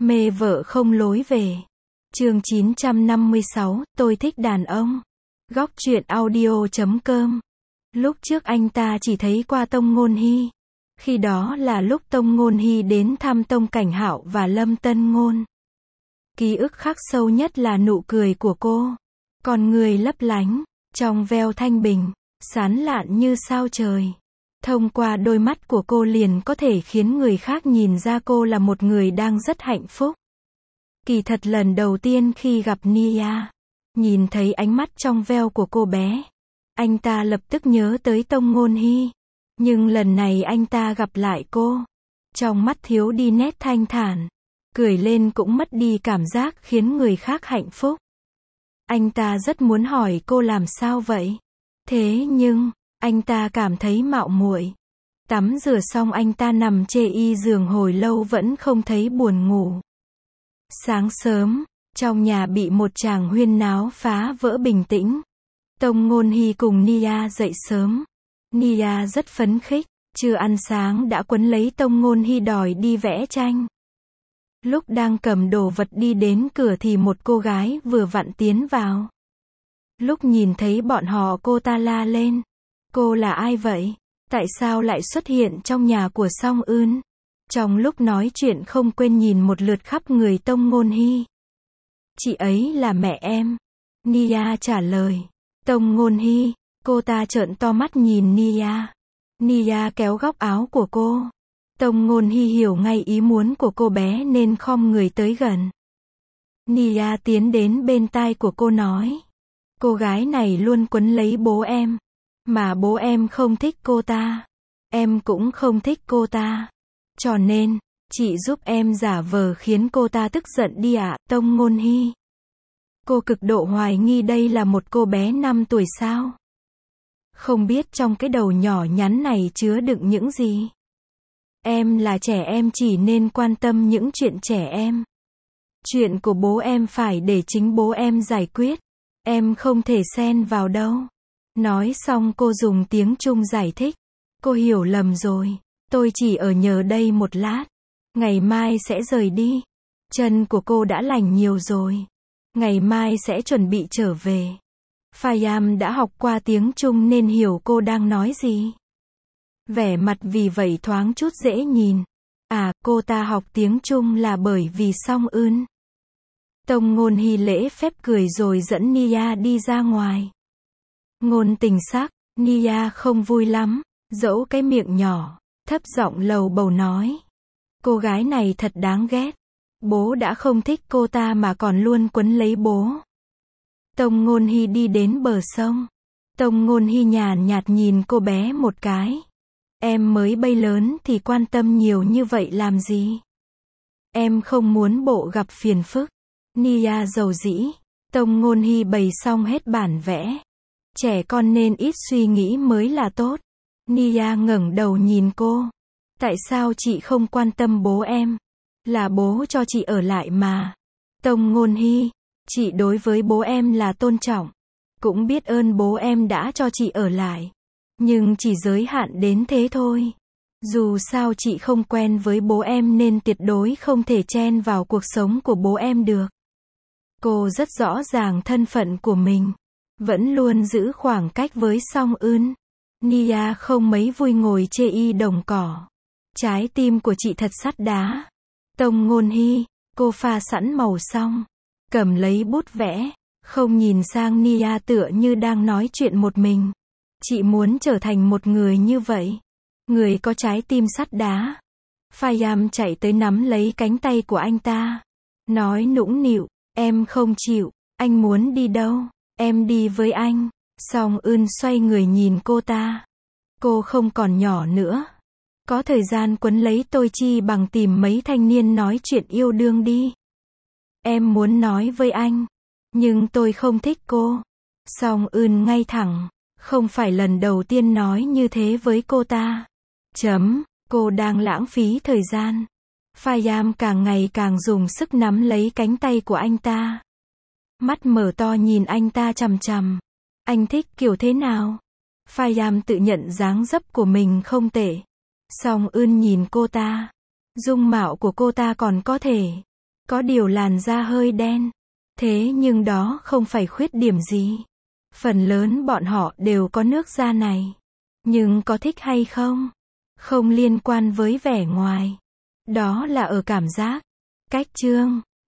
Mê vợ không lối về. Chương 956, tôi thích đàn ông. Góc truyện audio.com. Lúc trước anh ta chỉ thấy qua Tông Ngôn Hy. Khi đó là lúc Tông Ngôn Hy đến thăm Tông Cảnh Hạo và Lâm Tân Ngôn. Ký ức khắc sâu nhất là nụ cười của cô. Con người lấp lánh, trong veo thanh bình, sáng lạn như sao trời. Thông qua đôi mắt của cô liền có thể khiến người khác nhìn ra cô là một người đang rất hạnh phúc. Kỳ thật lần đầu tiên khi gặp Nia, nhìn thấy ánh mắt trong veo của cô bé, anh ta lập tức nhớ tới Tông Ngôn Hy. Nhưng lần này anh ta gặp lại cô, trong mắt thiếu đi nét thanh thản, cười lên cũng mất đi cảm giác khiến người khác hạnh phúc. Anh ta rất muốn hỏi cô làm sao vậy. Thế nhưng, anh ta cảm thấy mạo muội. Tắm rửa xong anh ta nằm chê y giường hồi lâu vẫn không thấy buồn ngủ. Sáng sớm, trong nhà bị một tràng huyên náo phá vỡ bình tĩnh. Tông Ngôn Hy cùng Nia dậy sớm. Nia rất phấn khích, chưa ăn sáng đã quấn lấy Tông Ngôn Hy đòi đi vẽ tranh. Lúc đang cầm đồ vật đi đến cửa thì một cô gái vừa vặn tiến vào. Lúc nhìn thấy bọn họ cô ta la lên. Cô là ai vậy? Tại sao lại xuất hiện trong nhà của Song Eun? Trong lúc nói chuyện không quên nhìn một lượt khắp người Tông Ngôn Hy. Chị ấy là mẹ em. Nia trả lời. Tông Ngôn Hy, cô ta trợn to mắt nhìn Nia. Nia kéo góc áo của cô. Tông Ngôn Hy hiểu ngay ý muốn của cô bé nên khom người tới gần. Nia tiến đến bên tai của cô nói. Cô gái này luôn quấn lấy bố em. Mà bố em không thích cô ta. Em cũng không thích cô ta. Cho nên, chị giúp em giả vờ khiến cô ta tức giận đi ạ, Tông Ngôn Hy. Cô cực độ hoài nghi đây là một cô bé 5 tuổi sao? Không biết trong cái đầu nhỏ nhắn này chứa đựng những gì? Em là trẻ em chỉ nên quan tâm những chuyện trẻ em. Chuyện của bố em phải để chính bố em giải quyết. Em không thể xen vào đâu. Nói xong cô dùng tiếng Trung giải thích. Cô hiểu lầm rồi. Tôi chỉ ở nhờ đây một lát. Ngày mai sẽ rời đi. Chân của cô đã lành nhiều rồi. Ngày mai sẽ chuẩn bị trở về. Pha-yam đã học qua tiếng Trung nên hiểu cô đang nói gì. Vẻ mặt vì vậy thoáng chút dễ nhìn. À, cô ta học tiếng Trung là bởi vì Song Eun. Tông Ngôn Hy lễ phép cười rồi dẫn Nia đi ra ngoài. Ngôn tình sắc, Nia không vui lắm, dẫu cái miệng nhỏ, thấp giọng lầu bầu nói. Cô gái này thật đáng ghét. Bố đã không thích cô ta mà còn luôn quấn lấy bố. Tông Ngôn Hy đi đến bờ sông. Tông Ngôn Hy nhàn nhạt nhìn cô bé một cái. Em mới bay lớn thì quan tâm nhiều như vậy làm gì? Em không muốn bộ gặp phiền phức. Nia dầu dĩ. Tông Ngôn Hy bày xong hết bản vẽ. Trẻ con nên ít suy nghĩ mới là tốt. Nia ngẩng đầu nhìn cô. Tại sao chị không quan tâm bố em? Là bố cho chị ở lại mà. Tông Ngôn Hy, chị đối với bố em là tôn trọng. Cũng biết ơn bố em đã cho chị ở lại. Nhưng chỉ giới hạn đến thế thôi. Dù sao chị không quen với bố em nên tuyệt đối không thể chen vào cuộc sống của bố em được. Cô rất rõ ràng thân phận của mình. Vẫn luôn giữ khoảng cách với Song Eun. Nia không mấy vui ngồi chê y đồng cỏ. Trái tim của chị thật sắt đá. Tông Ngôn Hy, cô pha sẵn màu xong. Cầm lấy bút vẽ. Không nhìn sang Nia tựa như đang nói chuyện một mình. Chị muốn trở thành một người như vậy. Người có trái tim sắt đá. Pha-yam chạy tới nắm lấy cánh tay của anh ta. Nói nũng nịu, em không chịu, anh muốn đi đâu? Em đi với anh. Song Eun xoay người nhìn cô ta. Cô không còn nhỏ nữa. Có thời gian quấn lấy tôi chi bằng tìm mấy thanh niên nói chuyện yêu đương đi. Em muốn nói với anh. Nhưng tôi không thích cô. Song Eun ngay thẳng. Không phải lần đầu tiên nói như thế với cô ta. Cô đang lãng phí thời gian. Pha-yam càng ngày càng dùng sức nắm lấy cánh tay của anh ta. Mắt mở to nhìn anh ta chằm chằm. Anh thích kiểu thế nào? Pha-yam tự nhận dáng dấp của mình không tệ. Song Eun nhìn cô ta. Dung mạo của cô ta còn có thể. Có điều làn da hơi đen. Thế nhưng đó không phải khuyết điểm gì. Phần lớn bọn họ đều có nước da này. Nhưng có thích hay không? Không liên quan với vẻ ngoài. Đó là ở cảm giác. Cách chương